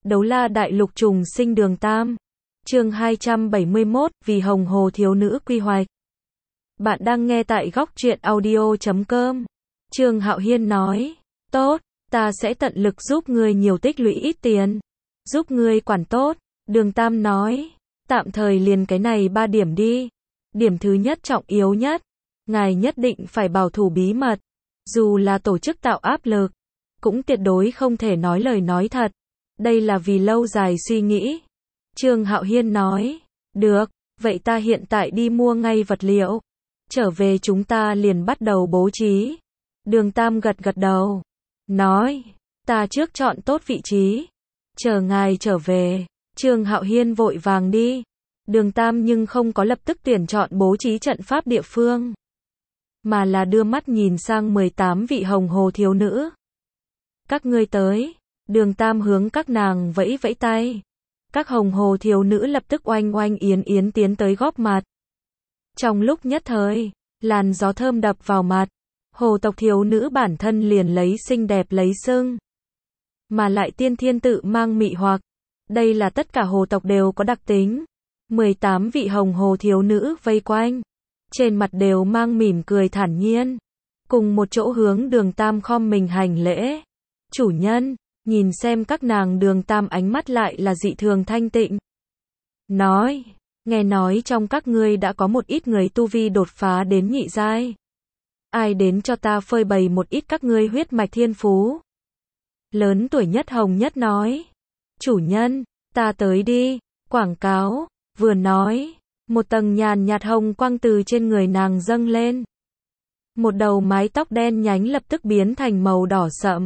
Đấu la đại lục trùng sinh đường tam. Chương 271, vì hồng hồ thiếu nữ quy hoạch. Bạn đang nghe tại góc truyện audio.com. Trương Hạo Hiên nói, tốt, ta sẽ tận lực giúp ngươi nhiều tích lũy ít tiền. Giúp ngươi quản tốt. Đường Tam nói, tạm thời liền cái này 3 điểm đi. Điểm thứ nhất trọng yếu nhất. Ngài nhất định phải bảo thủ bí mật. Dù là tổ chức tạo áp lực, cũng tuyệt đối không thể nói lời nói thật. Đây là vì lâu dài suy nghĩ. Trương Hạo Hiên nói, được, vậy ta hiện tại đi mua ngay vật liệu. Trở về chúng ta liền bắt đầu bố trí. Đường Tam gật gật đầu. Nói, ta trước chọn tốt vị trí. Chờ ngài trở về. Trương Hạo Hiên vội vàng đi. Đường Tam nhưng không có lập tức tuyển chọn bố trí trận pháp địa phương. Mà là đưa mắt nhìn sang 18 vị hồng hồ thiếu nữ. Các ngươi tới. Đường Tam hướng các nàng vẫy vẫy tay. Các hồng hồ thiếu nữ lập tức oanh oanh yến yến tiến tới góp mặt. Trong lúc nhất thời, làn gió thơm đập vào mặt. Hồ tộc thiếu nữ bản thân liền lấy xinh đẹp lấy sưng. Mà lại tiên thiên tự mang mị hoặc. Đây là tất cả hồ tộc đều có đặc tính. 18 vị hồng hồ thiếu nữ vây quanh. Trên mặt đều mang mỉm cười thản nhiên. Cùng một chỗ hướng Đường Tam khom mình hành lễ. Chủ nhân, nhìn xem các nàng. Đường Tam ánh mắt lại là dị thường thanh tịnh. Nói, nghe nói trong các ngươi đã có một ít người tu vi đột phá đến nhị giai. Ai đến cho ta phơi bày một ít các ngươi huyết mạch thiên phú. Lớn tuổi nhất Hồng Nhất nói, chủ nhân, ta tới đi. Quảng cáo, vừa nói, một tầng nhàn nhạt hồng quang từ trên người nàng dâng lên. Một đầu mái tóc đen nhánh lập tức biến thành màu đỏ sậm.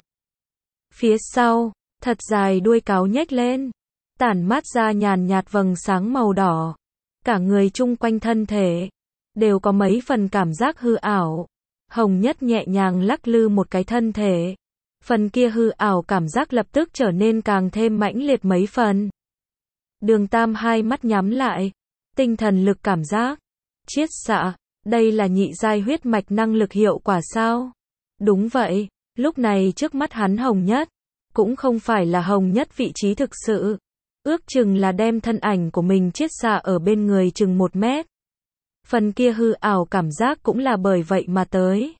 Phía sau, thật dài đuôi cáo nhếch lên, tản mát ra nhàn nhạt vầng sáng màu đỏ. Cả người chung quanh thân thể đều có mấy phần cảm giác hư ảo. Hồng Nhất nhẹ nhàng lắc lư một cái thân thể. Phần kia hư ảo cảm giác lập tức trở nên càng thêm mãnh liệt mấy phần. Đường Tam hai mắt nhắm lại. Tinh thần lực cảm giác. Chiết xạ. Đây là nhị giai huyết mạch năng lực hiệu quả sao? Đúng vậy. Lúc này trước mắt hắn Hồng Nhất. Cũng không phải là Hồng Nhất vị trí thực sự. Ước chừng là đem thân ảnh của mình chiết xạ ở bên người chừng 1 mét. Phần kia hư ảo cảm giác cũng là bởi vậy mà tới.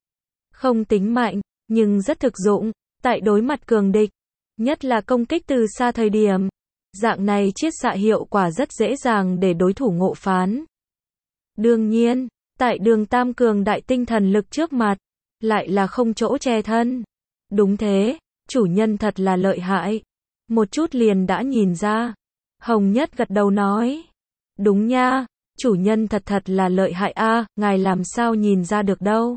Không tính mạnh, nhưng rất thực dụng, tại đối mặt cường địch. Nhất là công kích từ xa thời điểm. Dạng này chiết xạ hiệu quả rất dễ dàng để đối thủ ngộ phán. Đương nhiên, tại Đường Tam cường đại tinh thần lực trước mặt, lại là không chỗ che thân. Đúng thế, chủ nhân thật là lợi hại. Một chút liền đã nhìn ra. Hồng Nhất gật đầu nói. Đúng nha, chủ nhân thật là lợi hại a, ngài làm sao nhìn ra được đâu.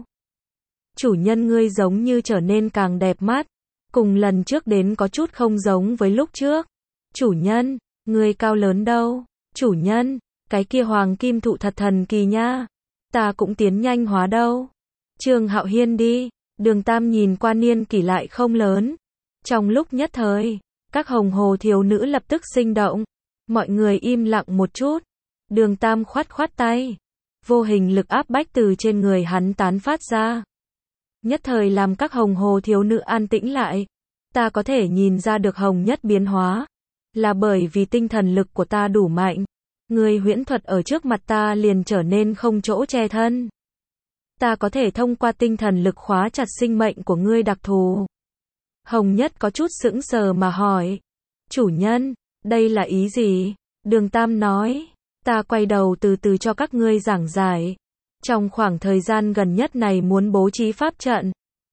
Chủ nhân ngươi giống như trở nên càng đẹp mắt. Cùng lần trước đến có chút không giống với lúc trước. Chủ nhân, ngươi cao lớn đâu. Chủ nhân, cái kia hoàng kim thụ thật thần kỳ nha. Ta cũng tiến nhanh hóa đâu. Trương Hạo Hiên đi. Đường Tam nhìn qua niên kỷ lại không lớn. Trong lúc nhất thời, các hồng hồ thiếu nữ lập tức sinh động. Mọi người im lặng một chút. Đường Tam khoát khoát tay. Vô hình lực áp bách từ trên người hắn tán phát ra. Nhất thời làm các hồng hồ thiếu nữ an tĩnh lại. Ta có thể nhìn ra được Hồng Nhất biến hóa. Là bởi vì tinh thần lực của ta đủ mạnh. Người huyễn thuật ở trước mặt ta liền trở nên không chỗ che thân. Ta có thể thông qua tinh thần lực khóa chặt sinh mệnh của ngươi đặc thù. Hồng Nhất có chút sững sờ mà hỏi. Chủ nhân, đây là ý gì? Đường Tam nói. Ta quay đầu từ từ cho các ngươi giảng giải. Trong khoảng thời gian gần nhất này muốn bố trí pháp trận.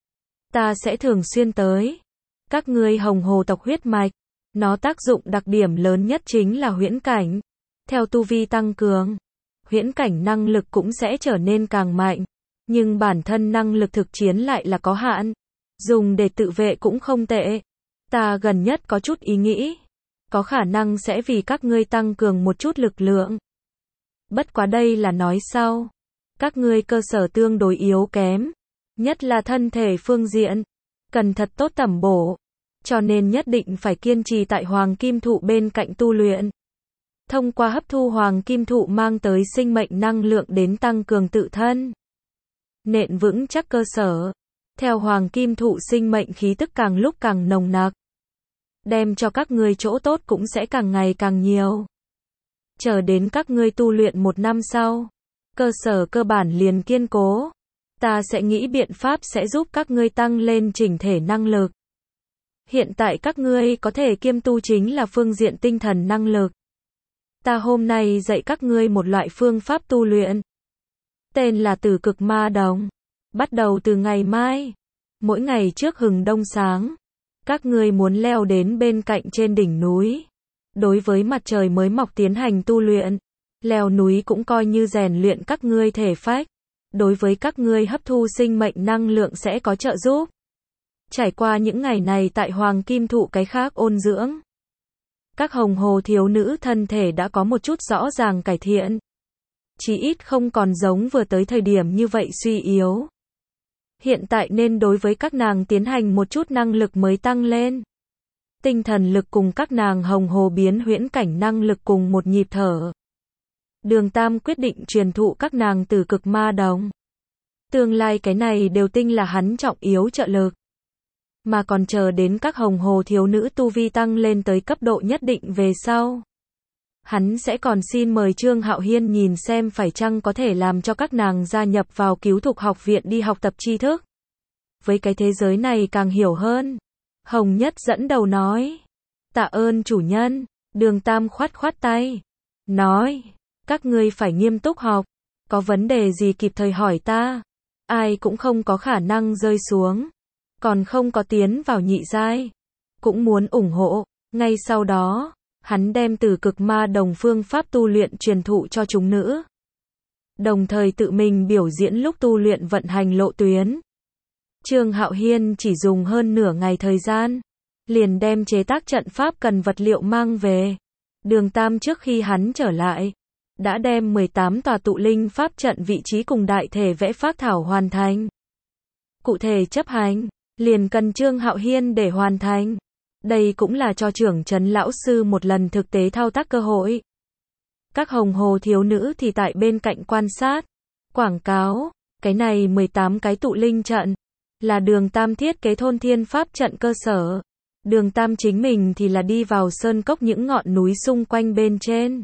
Ta sẽ thường xuyên tới. Các ngươi hồng hồ tộc huyết mạch. Nó tác dụng đặc điểm lớn nhất chính là huyễn cảnh. Theo tu vi tăng cường, huyễn cảnh năng lực cũng sẽ trở nên càng mạnh. Nhưng bản thân năng lực thực chiến lại là có hạn. Dùng để tự vệ cũng không tệ. Ta gần nhất có chút ý nghĩ. Có khả năng sẽ vì các ngươi tăng cường một chút lực lượng. Bất quá đây là nói sau. Các ngươi cơ sở tương đối yếu kém. Nhất là thân thể phương diện. Cần thật tốt tẩm bổ. Cho nên nhất định phải kiên trì tại hoàng kim thụ bên cạnh tu luyện. Thông qua hấp thu hoàng kim thụ mang tới sinh mệnh năng lượng đến tăng cường tự thân. Nện vững chắc cơ sở. Theo hoàng kim thụ sinh mệnh khí tức càng lúc càng nồng nặc. đem cho các ngươi chỗ tốt cũng sẽ càng ngày càng nhiều. Chờ đến các ngươi tu luyện 1 năm sau, cơ sở cơ bản liền kiên cố, ta sẽ nghĩ biện pháp sẽ giúp các ngươi tăng lên chỉnh thể năng lực. Hiện tại các ngươi có thể kiêm tu chính là phương diện tinh thần năng lực. Ta hôm nay dạy các ngươi một loại phương pháp tu luyện, tên là Tử Cực Ma Đồng. Bắt đầu từ ngày mai, mỗi ngày trước hừng đông sáng, các ngươi muốn leo đến bên cạnh trên đỉnh núi. Đối với mặt trời mới mọc tiến hành tu luyện, leo núi cũng coi như rèn luyện các ngươi thể phách. Đối với các ngươi hấp thu sinh mệnh năng lượng sẽ có trợ giúp. Trải qua những ngày này tại Hoàng Kim Thụ cái khác ôn dưỡng, các hồng hồ thiếu nữ thân thể đã có một chút rõ ràng cải thiện. Chí ít không còn giống vừa tới thời điểm như vậy suy yếu. Hiện tại nên đối với các nàng tiến hành một chút năng lực mới tăng lên. Tinh thần lực cùng các nàng hồng hồ biến huyễn cảnh năng lực cùng một nhịp thở. Đường Tam quyết định truyền thụ các nàng Tử Cực Ma Đồng. Tương lai cái này đều tinh là hắn trọng yếu trợ lực. Mà còn chờ đến các hồng hồ thiếu nữ tu vi tăng lên tới cấp độ nhất định về sau. Hắn sẽ còn xin mời Trương Hạo Hiên nhìn xem phải chăng có thể làm cho các nàng gia nhập vào Cứu Thục học viện đi học tập tri thức. Với cái thế giới này càng hiểu hơn. Hồng Nhất dẫn đầu nói. Tạ ơn chủ nhân. Đường Tam khoát khoát tay. Nói. Các ngươi phải nghiêm túc học. Có vấn đề gì kịp thời hỏi ta. Ai cũng không có khả năng rơi xuống. Còn không có tiến vào nhị giai. Cũng muốn ủng hộ. Ngay sau đó, hắn đem Tử Cực Ma Đồng phương pháp tu luyện truyền thụ cho chúng nữ. Đồng thời tự mình biểu diễn lúc tu luyện vận hành lộ tuyến. Trương Hạo Hiên chỉ dùng hơn nửa ngày thời gian, liền đem chế tác trận pháp cần vật liệu mang về. Đường Tam trước khi hắn trở lại, đã đem 18 tòa tụ linh pháp trận vị trí cùng đại thể vẽ phác thảo hoàn thành. Cụ thể chấp hành, liền cần Trương Hạo Hiên để hoàn thành. Đây cũng là cho trưởng trấn lão sư một lần thực tế thao tác cơ hội. Các hồng hồ thiếu nữ thì tại bên cạnh quan sát, quảng cáo, cái này 18 cái tụ linh trận, là Đường Tam thiết kế thôn thiên pháp trận cơ sở. Đường Tam chính mình thì là đi vào sơn cốc những ngọn núi xung quanh bên trên.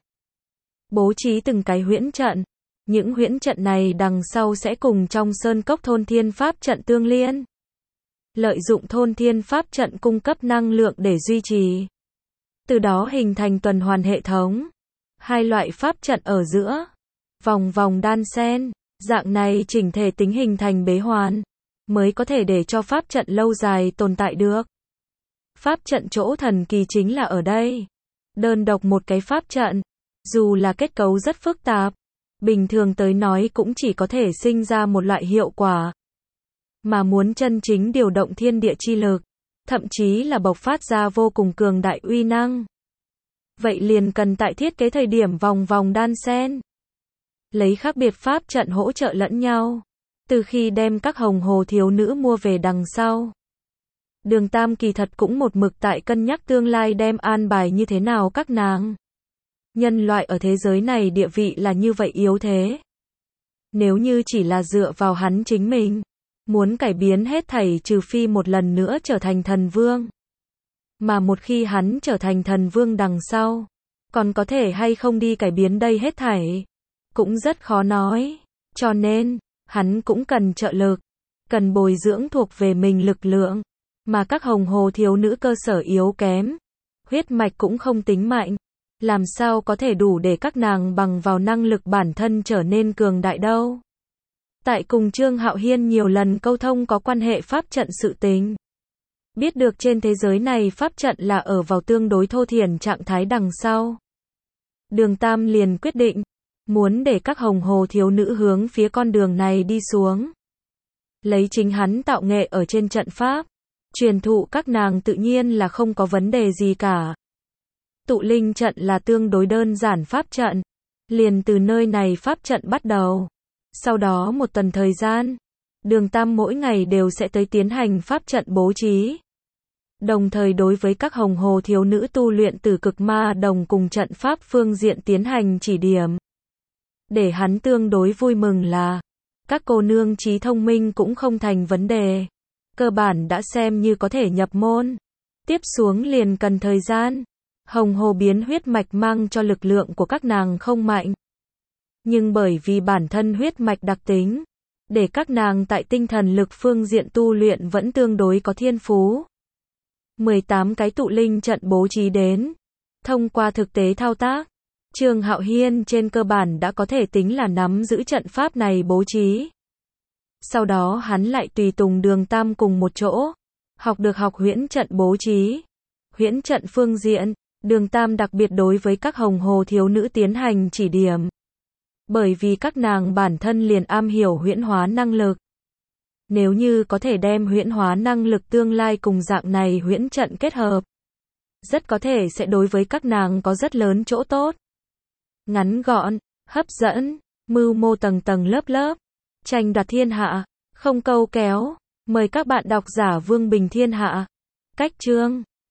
Bố trí từng cái huyễn trận. Những huyễn trận này đằng sau sẽ cùng trong sơn cốc thôn thiên pháp trận tương liên. Lợi dụng thôn thiên pháp trận cung cấp năng lượng để duy trì. Từ đó hình thành tuần hoàn hệ thống. Hai loại pháp trận ở giữa. Vòng vòng đan xen. Dạng này chỉnh thể tính hình thành bế hoàn. Mới có thể để cho pháp trận lâu dài tồn tại được. Pháp trận chỗ thần kỳ chính là ở đây. Đơn độc một cái pháp trận. Dù là kết cấu rất phức tạp. Bình thường tới nói cũng chỉ có thể sinh ra một loại hiệu quả. Mà muốn chân chính điều động thiên địa chi lực, thậm chí là bộc phát ra vô cùng cường đại uy năng. Vậy liền cần tại thiết kế thời điểm vòng vòng đan xen. Lấy khác biệt pháp trận hỗ trợ lẫn nhau. Từ khi đem các hồng hồ thiếu nữ mua về đằng sau. Đường Tam kỳ thật cũng một mực tại cân nhắc tương lai đem an bài như thế nào các nàng. Nhân loại ở thế giới này địa vị là như vậy yếu thế. Nếu như chỉ là dựa vào hắn chính mình, muốn cải biến hết thảy trừ phi một lần nữa trở thành thần vương. Mà một khi hắn trở thành thần vương đằng sau, còn có thể hay không đi cải biến đây hết thảy, cũng rất khó nói. Cho nên, hắn cũng cần trợ lực, cần bồi dưỡng thuộc về mình lực lượng, mà các hồng hồ thiếu nữ cơ sở yếu kém, huyết mạch cũng không tính mạnh, làm sao có thể đủ để các nàng bằng vào năng lực bản thân trở nên cường đại đâu. Tại cùng Trương Hạo Hiên nhiều lần câu thông có quan hệ pháp trận sự tình. Biết được trên thế giới này pháp trận là ở vào tương đối thô thiển trạng thái đằng sau. Đường Tam liền quyết định, muốn để các hồng hồ thiếu nữ hướng phía con đường này đi xuống. Lấy chính hắn tạo nghệ ở trên trận pháp, truyền thụ các nàng tự nhiên là không có vấn đề gì cả. Tụ linh trận là tương đối đơn giản pháp trận, liền từ nơi này pháp trận bắt đầu. Sau đó một tuần thời gian, Đường Tam mỗi ngày đều sẽ tới tiến hành pháp trận bố trí. Đồng thời đối với các hồng hồ thiếu nữ tu luyện Tử Cực Ma Đồng cùng trận pháp phương diện tiến hành chỉ điểm. Để hắn tương đối vui mừng là, các cô nương trí thông minh cũng không thành vấn đề. Cơ bản đã xem như có thể nhập môn. Tiếp xuống liền cần thời gian. Hồng hồ biến huyết mạch mang cho lực lượng của các nàng không mạnh. Nhưng bởi vì bản thân huyết mạch đặc tính, để các nàng tại tinh thần lực phương diện tu luyện vẫn tương đối có thiên phú. 18 cái tụ linh trận bố trí đến. Thông qua thực tế thao tác, Trương Hạo Hiên trên cơ bản đã có thể tính là nắm giữ trận pháp này bố trí. Sau đó hắn lại tùy tùng Đường Tam cùng một chỗ, học được học huyễn trận bố trí. Huyễn trận phương diện, Đường Tam đặc biệt đối với các hồng hồ thiếu nữ tiến hành chỉ điểm. Bởi vì các nàng bản thân liền am hiểu huyễn hóa năng lực. Nếu như có thể đem huyễn hóa năng lực tương lai cùng dạng này huyễn trận kết hợp, rất có thể sẽ đối với các nàng có rất lớn chỗ tốt. Ngắn gọn, hấp dẫn, mưu mô tầng tầng lớp lớp, tranh đoạt thiên hạ, không câu kéo. Mời các bạn đọc giả Vương Bình Thiên Hạ. Cách chương